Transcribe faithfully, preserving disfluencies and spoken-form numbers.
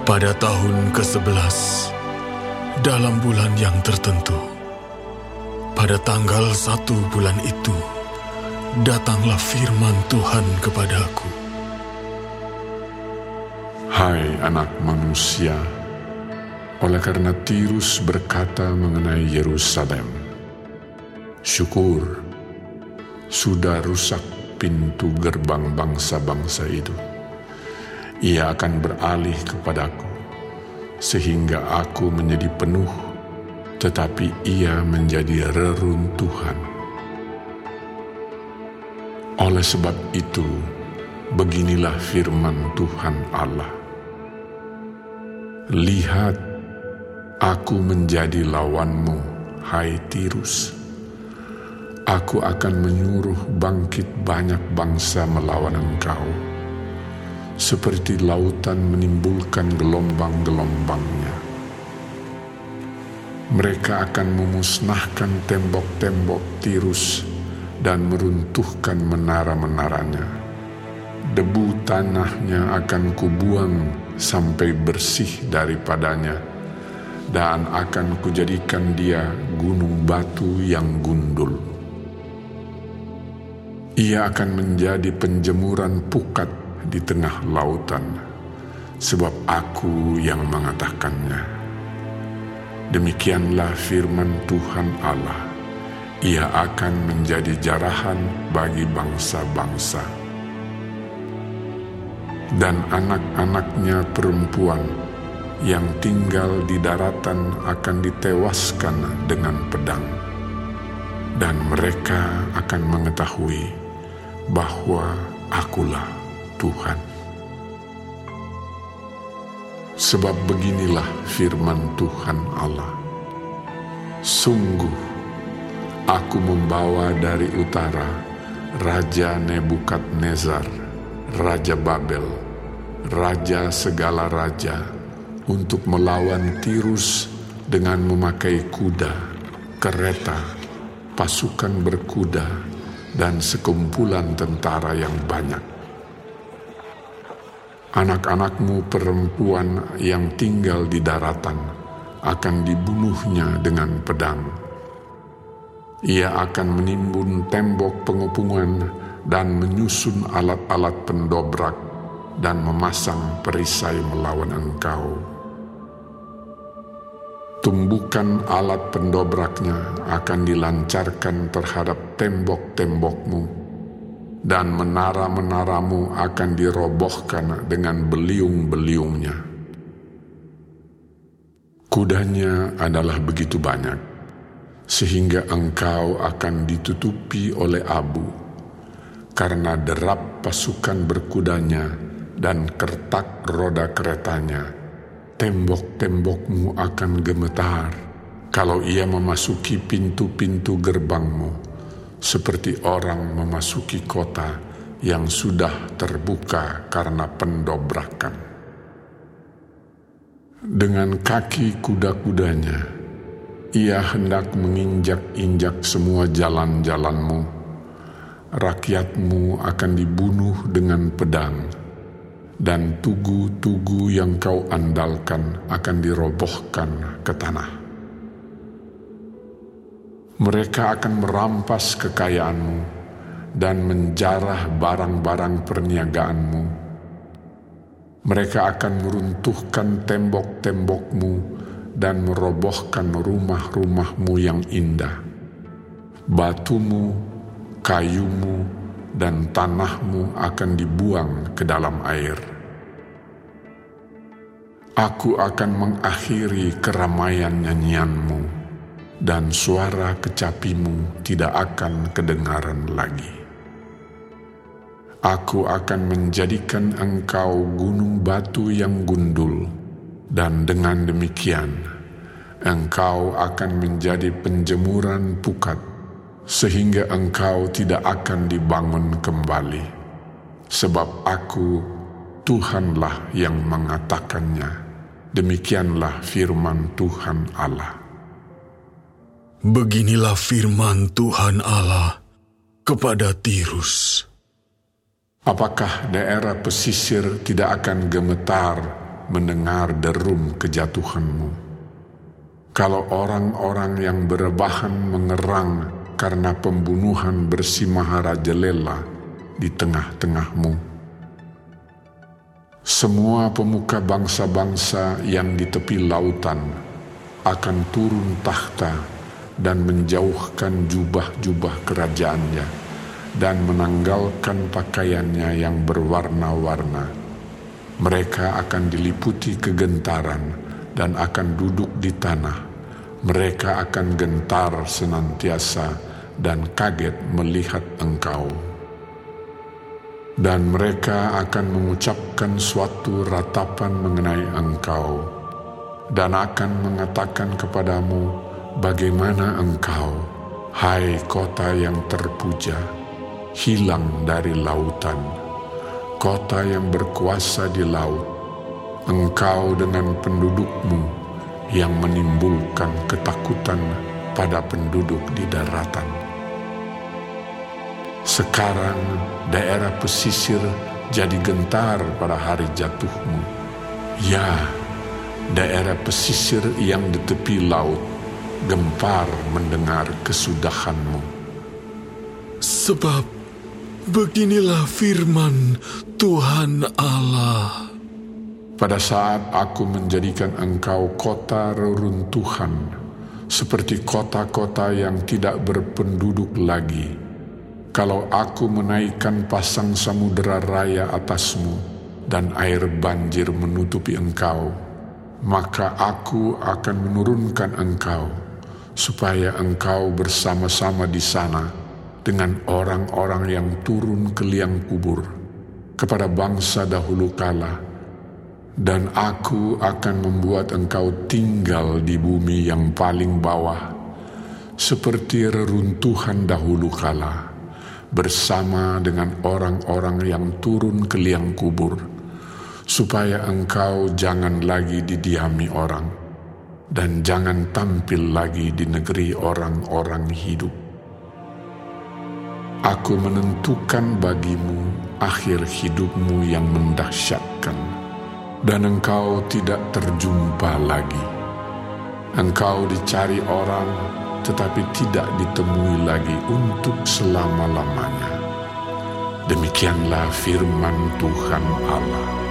Pada tahun kesebelas, dalam bulan yang tertentu, pada tanggal satu bulan itu, datanglah firman Tuhan kepadaku. Hai anak manusia, oleh karena Tirus berkata mengenai Yerusalem, syukur, sudah rusak pintu gerbang bangsa-bangsa itu. Ia akan beralih kepadaku, sehingga aku menjadi penuh, tetapi ia menjadi reruntuhan. Oleh sebab itu, beginilah firman Tuhan Allah. Lihat, aku menjadi lawanmu, hai Tirus. Aku akan menyuruh bangkit banyak bangsa melawan engkau, seperti lautan menimbulkan gelombang-gelombangnya. Mereka akan memusnahkan tembok-tembok Tirus dan meruntuhkan menara-menaranya. Debu tanahnya akan kubuang sampai bersih daripadanya, dan akan kujadikan dia gunung batu yang gundul. Ia akan menjadi penjemuran pukat di tengah lautan, sebab aku yang mengatakannya. Demikianlah firman Tuhan Allah, ia akan menjadi jarahan bagi bangsa-bangsa. Dan anak-anaknya perempuan yang tinggal di daratan akan ditewaskan dengan pedang, dan mereka akan mengetahui bahwa akulah Tuhan. Sebab beginilah firman Tuhan Allah, sungguh aku membawa dari utara Raja Nebukadnezar, Raja Babel, Raja segala raja, untuk melawan Tirus dengan memakai kuda, kereta, pasukan berkuda, dan sekumpulan tentara yang banyak. Anak-anakmu perempuan yang tinggal di daratan akan dibunuhnya dengan pedang. Ia akan menimbun tembok pengepungan dan menyusun alat-alat pendobrak dan memasang perisai melawan engkau. Tumbukan alat pendobraknya akan dilancarkan terhadap tembok-tembokmu, dan menara-menaramu akan dirobohkan dengan beliung-beliungnya. Kudanya adalah begitu banyak, sehingga engkau akan ditutupi oleh abu, karena derap pasukan berkudanya dan kertak roda keretanya. Tembok-tembokmu akan gemetar kalau ia memasuki pintu-pintu gerbangmu, seperti orang memasuki kota yang sudah terbuka karena pendobrakan. Dengan kaki kuda-kudanya, ia hendak menginjak-injak semua jalan-jalanmu. Rakyatmu akan dibunuh dengan pedang, dan tugu-tugu yang kau andalkan akan dirobohkan ke tanah. Mereka akan merampas kekayaanmu dan menjarah barang-barang perniagaanmu. Mereka akan meruntuhkan tembok-tembokmu dan merobohkan rumah-rumahmu yang indah. Batumu, kayumu, dan tanahmu akan dibuang ke dalam air. Aku akan mengakhiri keramaian nyanyianmu, dan suara kecapimu tidak akan kedengaran lagi. Aku akan menjadikan engkau gunung batu yang gundul, dan dengan demikian engkau akan menjadi penjemuran pukat, sehingga engkau tidak akan dibangun kembali. Sebab aku, Tuhanlah yang mengatakannya. Demikianlah firman Tuhan Allah. Beginilah firman Tuhan Allah kepada Tirus. Apakah daerah pesisir tidak akan gemetar mendengar derum kejatuhanmu. Kalau orang-orang yang berebahan mengerang karena pembunuhan bersimaharajalela di tengah-tengahmu. Semua pemuka bangsa-bangsa yang di tepi lautan akan turun tahta dan menjauhkan jubah-jubah kerajaannya dan menanggalkan pakaiannya yang berwarna-warna. Mereka akan diliputi kegentaran dan akan duduk di tanah. Mereka akan gentar senantiasa dan kaget melihat engkau. Dan mereka akan mengucapkan suatu ratapan mengenai engkau, dan akan mengatakan kepadamu, bagaimana engkau, hai kota yang terpuja, hilang dari lautan, kota yang berkuasa di laut, engkau dengan pendudukmu yang menimbulkan ketakutan pada penduduk di daratan. Sekarang daerah pesisir jadi gentar pada hari jatuhmu. Ya, daerah pesisir yang di tepi laut gempar mendengar kesudahanmu. Sebab beginilah firman Tuhan Allah. Pada saat aku menjadikan engkau kota reruntuhan, seperti kota-kota yang tidak berpenduduk lagi, kalau aku menaikkan pasang samudera raya atasmu dan air banjir menutupi engkau, maka aku akan menurunkan engkau, supaya engkau bersama-sama di sana dengan orang-orang yang turun ke liang kubur, kepada bangsa dahulu kala. Dan aku akan membuat engkau tinggal di bumi yang paling bawah, seperti reruntuhan dahulu kala, bersama dengan orang-orang yang turun ke liang kubur, supaya engkau jangan lagi didiami orang, dan jangan tampil lagi di negeri orang-orang hidup. Aku menentukan bagimu akhir hidupmu yang mendahsyatkan, dan engkau tidak terjumpa lagi. Engkau dicari orang, tetapi tidak ditemui lagi untuk selama-lamanya. Demikianlah firman Tuhan Allah.